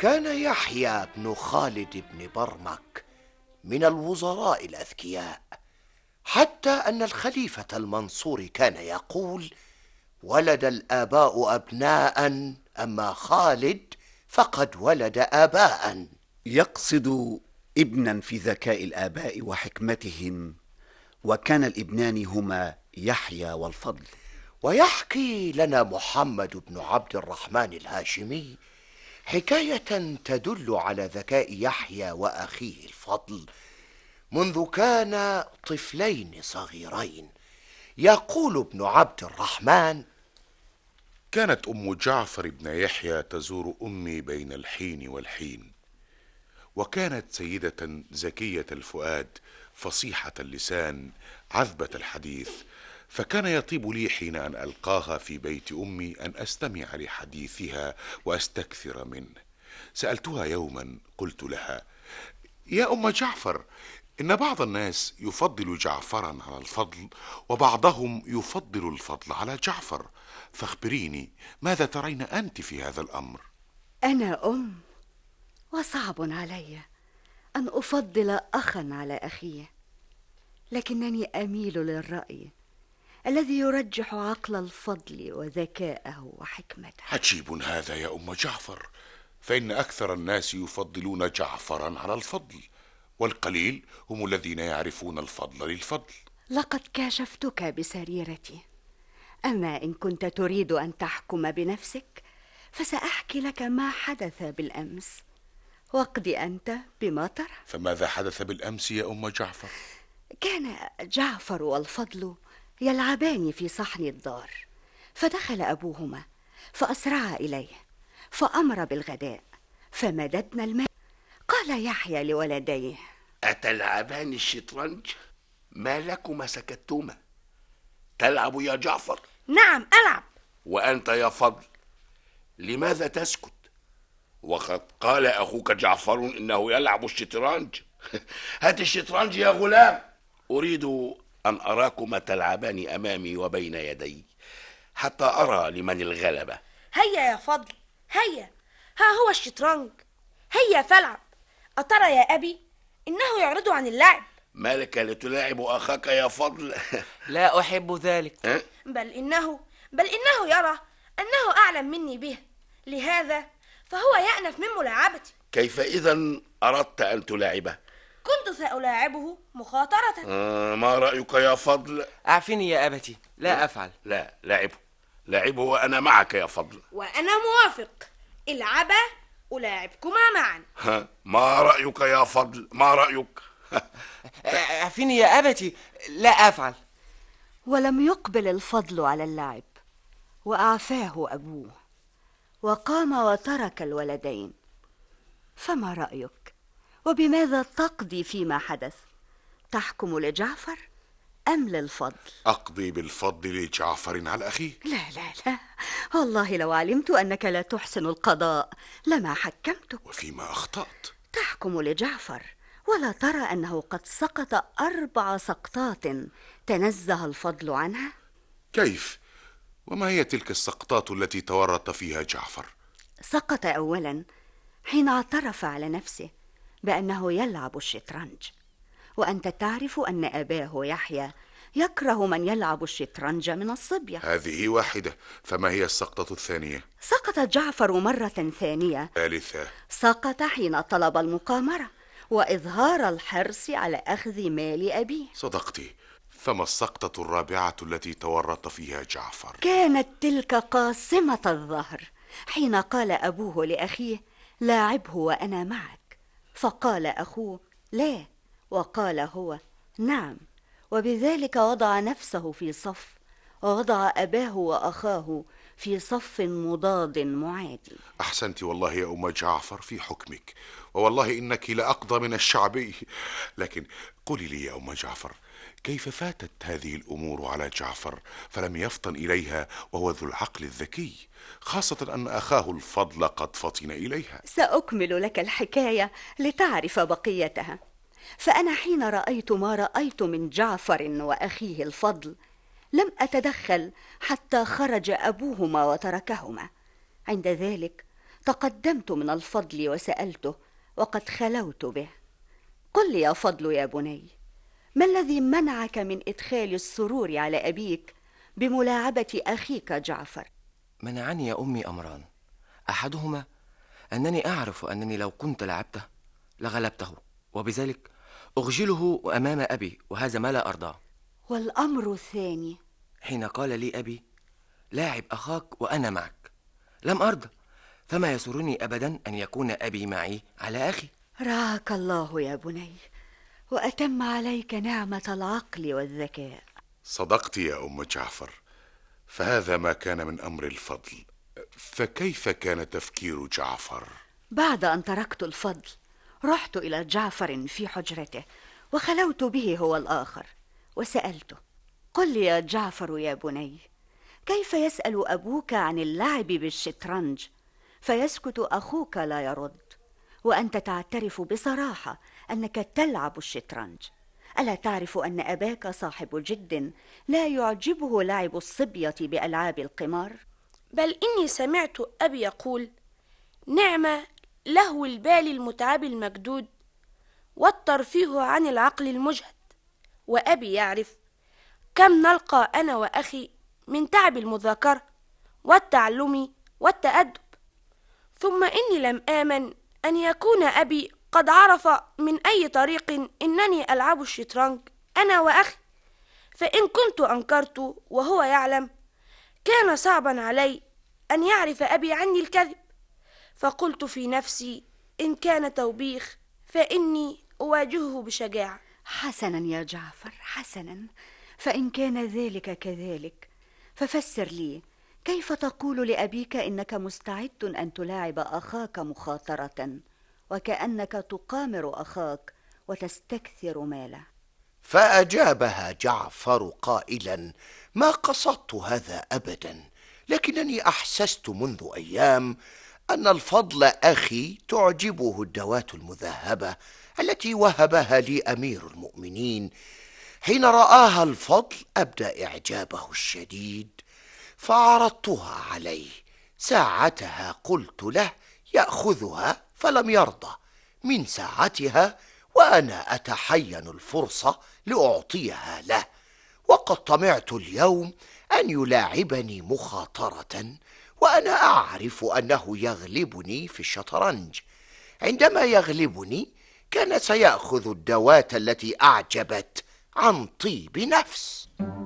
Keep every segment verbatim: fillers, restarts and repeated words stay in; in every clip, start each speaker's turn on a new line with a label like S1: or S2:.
S1: كان يحيى بن خالد بن برمك من الوزراء الأذكياء، حتى أن الخليفة المنصور كان يقول: ولد الآباء أبناء، أما خالد فقد ولد آباء.
S2: يقصد ابنا في ذكاء الآباء وحكمتهم، وكان الابنان هما يحيى والفضل.
S1: ويحكي لنا محمد بن عبد الرحمن الهاشمي حكاية تدل على ذكاء يحيى وأخيه الفضل منذ كان طفلين صغيرين. يقول ابن عبد الرحمن:
S3: كانت أم جعفر بن يحيى تزور أمي بين الحين والحين، وكانت سيدة زكية الفؤاد فصيحة اللسان عذبة الحديث، فكان يطيب لي حين أن ألقاها في بيت أمي أن أستمع لحديثها وأستكثر منه. سألتها يوما قلت لها: يا أم جعفر، إن بعض الناس يفضل جعفرا على الفضل، وبعضهم يفضل الفضل على جعفر، فاخبريني ماذا ترين أنت في هذا الأمر؟
S4: أنا أم، وصعب علي أن أفضل أخا على أخيه، لكنني أميل للرأي الذي يرجح عقل الفضل وذكاءه وحكمته.
S3: عجيب هذا يا أم جعفر، فإن أكثر الناس يفضلون جعفرا على الفضل، والقليل هم الذين يعرفون الفضل للفضل.
S4: لقد كاشفتك بسريرتي، أما إن كنت تريد أن تحكم بنفسك فسأحكي لك ما حدث بالأمس، واقض أنت بما ترى.
S3: فماذا حدث بالأمس يا أم جعفر؟
S4: كان جعفر والفضل يلعبان في صحن الدار، فدخل أبوهما فأسرع إليه فأمر بالغداء، فمددنا الماء. قال يحيى لولديه:
S5: أتلعبان الشطرنج؟ ما لكما سكتتما؟ تلعب يا جعفر؟
S6: نعم ألعب.
S5: وأنت يا فضل لماذا تسكت؟ وقد قال أخوك جعفر إنه يلعب الشطرنج. هات الشطرنج يا غلام، أريد أن أراكما تلعبان أمامي وبين يدي حتى أرى لمن الغلبة.
S6: هيا يا فضل، هيا، ها هو الشطرنج، هيا فالعب. أترى يا أبي إنه يعرض عن اللعب.
S5: ما لك لتلاعب أخاك يا فضل؟
S7: لا أحب ذلك.
S5: أه؟
S6: بل إنه بل إنه يرى أنه أعلم مني به، لهذا فهو يأنف من ملاعبتي.
S5: كيف إذن أردت أن تلاعبه؟
S6: كنت سألاعبه مخاطرة.
S5: آه ما رأيك يا فضل؟
S7: أعفني يا أبتي، لا أفعل.
S5: لا، لاعبه لاعبه وأنا معك يا فضل.
S6: وأنا موافق، العبا ألاعبكما معا.
S5: ها ما رأيك يا فضل؟ ما رأيك؟
S7: أعفني يا أبتي، لا أفعل.
S4: ولم يقبل الفضل على اللعب، وأعفاه أبوه، وقام وترك الولدين. فما رأيك؟ وبماذا تقضي فيما حدث؟ تحكم لجعفر أم للفضل؟
S3: أقضي بالفضل لجعفر على أخيه.
S4: لا لا لا، والله لو علمت أنك لا تحسن القضاء لما حكمتك.
S3: وفيما أخطأت؟
S4: تحكم لجعفر ولا ترى أنه قد سقط أربع سقطات تنزه الفضل عنها؟
S3: كيف؟ وما هي تلك السقطات التي تورط فيها جعفر؟
S4: سقط أولا حين اعترف على نفسه بأنه يلعب الشطرنج، وأنت تعرف أن أباه يحيى يكره من يلعب الشطرنج من الصبية.
S3: هذه واحدة، فما هي السقطة الثانية؟
S4: سقط جعفر مرة ثانية.
S3: ثالثة؟
S4: سقط حين طلب المقامرة وإظهار الحرص على أخذ مال أبيه.
S3: صدقتي، فما السقطة الرابعة التي تورط فيها جعفر؟
S4: كانت تلك قاصمة الظهر، حين قال أبوه لأخيه: لاعبه وأنا معك، فقال أخوه: لا، وقال هو: نعم، وبذلك وضع نفسه في صف، ووضع أباه وأخاه في صف مضاد معادي.
S3: أحسنت والله يا أم جعفر في حكمك، ووالله إنك لأقضى من الشعبي. لكن قولي لي يا أم جعفر، كيف فاتت هذه الأمور على جعفر فلم يفطن إليها وهو ذو العقل الذكي، خاصة أن أخاه الفضل قد فطن إليها؟
S4: سأكمل لك الحكاية لتعرف بقيتها. فأنا حين رأيت ما رأيت من جعفر وأخيه الفضل لم أتدخل حتى خرج أبوهما وتركهما. عند ذلك تقدمت من الفضل وسألته وقد خلوت به. قل لي يا فضل يا بني، ما الذي منعك من إدخال السرور على أبيك بملاعبة أخيك جعفر؟
S7: منعني يا أمي أمران، أحدهما أنني أعرف أنني لو كنت لعبته لغلبته، وبذلك أخجله أمام أبي، وهذا ما لا أرضاه.
S4: والأمر الثاني؟
S7: حين قال لي أبي لاعب أخاك وأنا معك، لم أرضى، فما يسرني أبدا أن يكون أبي معي على أخي.
S4: رعاك الله يا بني، وأتم عليك نعمة العقل والذكاء.
S3: صدقت يا أم جعفر، فهذا ما كان من أمر الفضل. فكيف كان تفكير جعفر؟
S4: بعد أن تركت الفضل رحت إلى جعفر في حجرته وخلوت به هو الآخر وسألته: قل لي يا جعفر يا بني، كيف يسأل أبوك عن اللعب بالشطرنج فيسكت أخوك لا يرد، وأنت تعترف بصراحة أنك تلعب الشطرنج؟ ألا تعرف أن أباك صاحب جد لا يعجبه لعب الصبية بألعاب القمار؟
S6: بل إني سمعت أبي يقول: نعم لهو البال المتعب المجدود والترفيه عن العقل المجهد. وأبي يعرف كم نلقى أنا وأخي من تعب المذاكرة والتعلم والتأدب. ثم إني لم آمن أن يكون أبي قد عرف من أي طريق إنني ألعب الشطرنج أنا وأخي، فإن كنت أنكرت وهو يعلم كان صعبا علي أن يعرف أبي عني الكذب. فقلت في نفسي: إن كان توبيخ فإني أواجهه بشجاعة.
S4: حسنا يا جعفر، حسنا، فإن كان ذلك كذلك ففسر لي كيف تقول لأبيك إنك مستعد أن تلاعب أخاك مخاطرة وكأنك تقامر أخاك وتستكثر ماله.
S1: فأجابها جعفر قائلا: ما قصدت هذا أبدا، لكنني أحسست منذ أيام أن الفضل أخي تعجبه الدوات المذهبة التي وهبها لي أمير المؤمنين. حين رآها الفضل أبدى إعجابه الشديد، فعرضتها عليه. ساعتها قلت له يأخذها، فلم يرضى. من ساعتها وأنا أتحين الفرصة لأعطيها له، وقد طمعت اليوم أن يلاعبني مخاطرة وأنا أعرف أنه يغلبني في الشطرنج. عندما يغلبني كان سيأخذ الدوات التي أعجبت عن طيب نفس.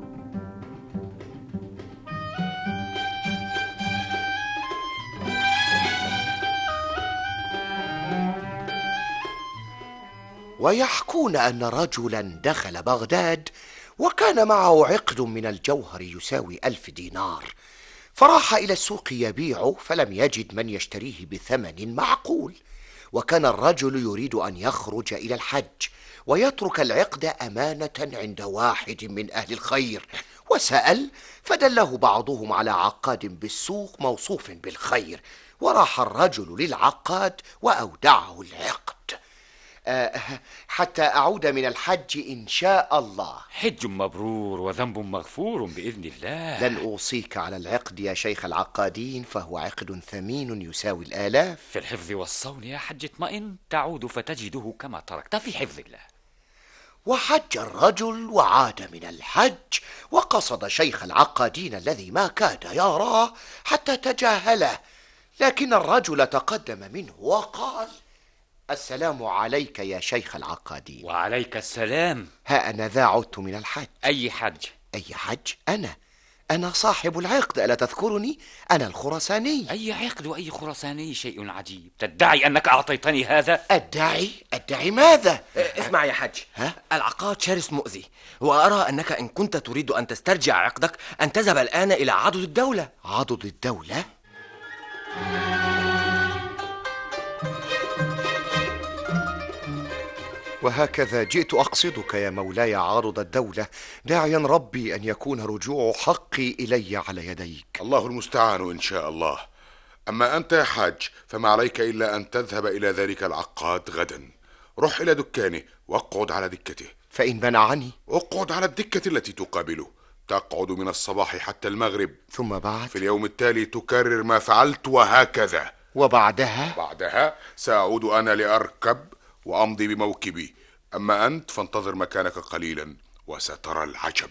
S1: ويحكون أن رجلا دخل بغداد وكان معه عقد من الجوهر يساوي ألف دينار، فراح إلى السوق يبيعه فلم يجد من يشتريه بثمن معقول. وكان الرجل يريد أن يخرج إلى الحج ويترك العقد أمانة عند واحد من أهل الخير، وسأل فدله بعضهم على عقاد بالسوق موصوف بالخير، وراح الرجل للعقاد وأودعه العقد أه حتى أعود من الحج إن شاء الله.
S8: حج مبرور وذنب مغفور بإذن الله.
S1: لن أوصيك على العقد يا شيخ العقادين، فهو عقد ثمين يساوي الآلاف.
S8: في الحفظ والصون يا حج اطمئن، تعود فتجده كما تركت في حفظ الله.
S1: وحج الرجل وعاد من الحج، وقصد شيخ العقادين الذي ما كاد يراه حتى تجاهله، لكن الرجل تقدم منه وقال: السلام عليك يا شيخ العقادين.
S8: وعليك السلام.
S1: ها أنا ذا عدت من الحج.
S8: أي حج؟
S1: أي حج؟ أنا أنا صاحب العقد، ألا تذكرني؟ أنا الخرساني.
S8: أي عقد وأي خرساني؟ شيء عجيب، تدعي أنك أعطيتني هذا؟
S1: أدعي؟ أدعي ماذا؟
S7: اسمع يا حج،
S1: ها؟
S7: العقاد شرس مؤذي، وأرى أنك إن كنت تريد أن تسترجع عقدك أن تذهب الآن إلى عضد الدولة.
S1: عضد الدولة؟ وهكذا جئت أقصدك يا مولاي عارض الدولة، داعيا ربي أن يكون رجوع حقي إلي على يديك.
S3: الله المستعان إن شاء الله. أما أنت يا حاج فما عليك إلا أن تذهب إلى ذلك العقاد غدا. رح إلى دكانه واقعد على دكته.
S1: فإن منعني؟
S3: اقعد على الدكة التي تقابله، تقعد من الصباح حتى المغرب،
S1: ثم بعد
S3: في اليوم التالي تكرر ما فعلت، وهكذا.
S1: وبعدها؟
S3: بعدها سأعود أنا لأركب وأمضي بموكبي، أما أنت فانتظر مكانك قليلا وسترى العجب.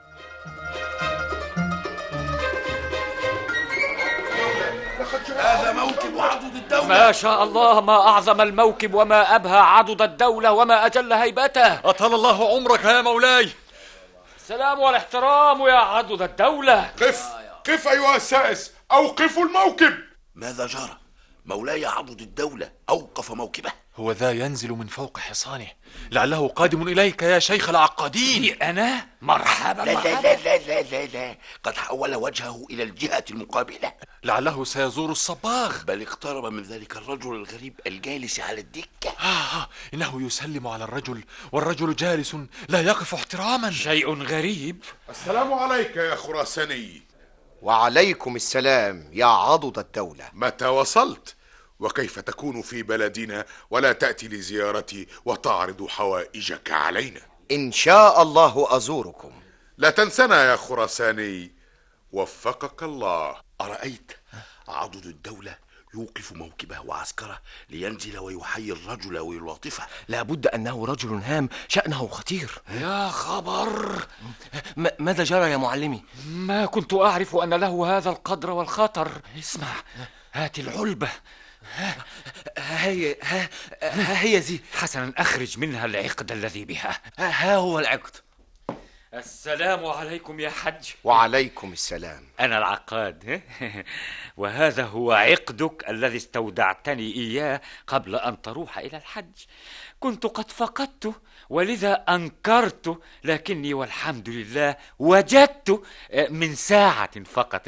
S5: هذا موكب عضد الدولة.
S8: ما شاء الله، ما أعظم الموكب وما أبهى عضد الدولة وما أجل هيبته.
S9: أطال الله عمرك يا مولاي.
S8: السلام والاحترام يا عضد الدولة.
S3: قف قف أيها السائس، أوقفوا الموكب.
S5: ماذا جرى؟ مولاي عضد الدولة أوقف موكبه.
S9: هو ذا ينزل من فوق حصانه، لعله قادم إليك يا شيخ العقادين.
S8: أنا؟ مرحبا
S5: لا
S8: مرحبا.
S5: لا لا لا لا لا قد حول وجهه إلى الجهة المقابلة.
S9: لعله سيزور الصباغ.
S5: بل اقترب من ذلك الرجل الغريب الجالس على الدكة.
S9: آه إنه يسلم على الرجل والرجل جالس لا يقف احتراما.
S8: شيء غريب.
S3: السلام عليك يا خراساني.
S1: وعليكم السلام يا عضد الدولة.
S3: متى وصلت؟ وكيف تكون في بلدنا ولا تأتي لزيارتي وتعرض حوائجك علينا؟
S1: إن شاء الله أزوركم.
S3: لا تنسنا يا خراساني، وفقك الله.
S5: أرأيت؟ عضد الدولة يوقف موكبه وعسكره لينزل ويحيي الرجل ويلاطفه.
S7: لابد أنه رجل هام شأنه خطير.
S8: يا خبر.
S7: م- ماذا جرى يا معلمي؟
S8: ما كنت أعرف أن له هذا القدر والخطر. اسمع، هات العلبة.
S7: هي ها, ها هي ذي.
S8: حسنا، أخرج منها العقد الذي بها.
S7: ها, ها هو العقد.
S8: السلام عليكم يا حج.
S1: وعليكم السلام.
S8: أنا العقاد. وهذا هو عقدك الذي استودعتني إياه قبل أن تروح إلى الحج. كنت قد فقدته ولذا أنكرت، لكني والحمد لله وجدته من ساعة فقط.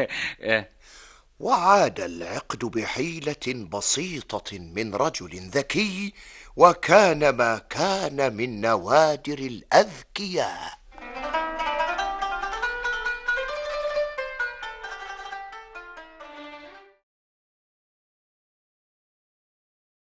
S1: وعاد العقد بحيلة بسيطة من رجل ذكي، وكان ما كان من نوادر الأذكياء.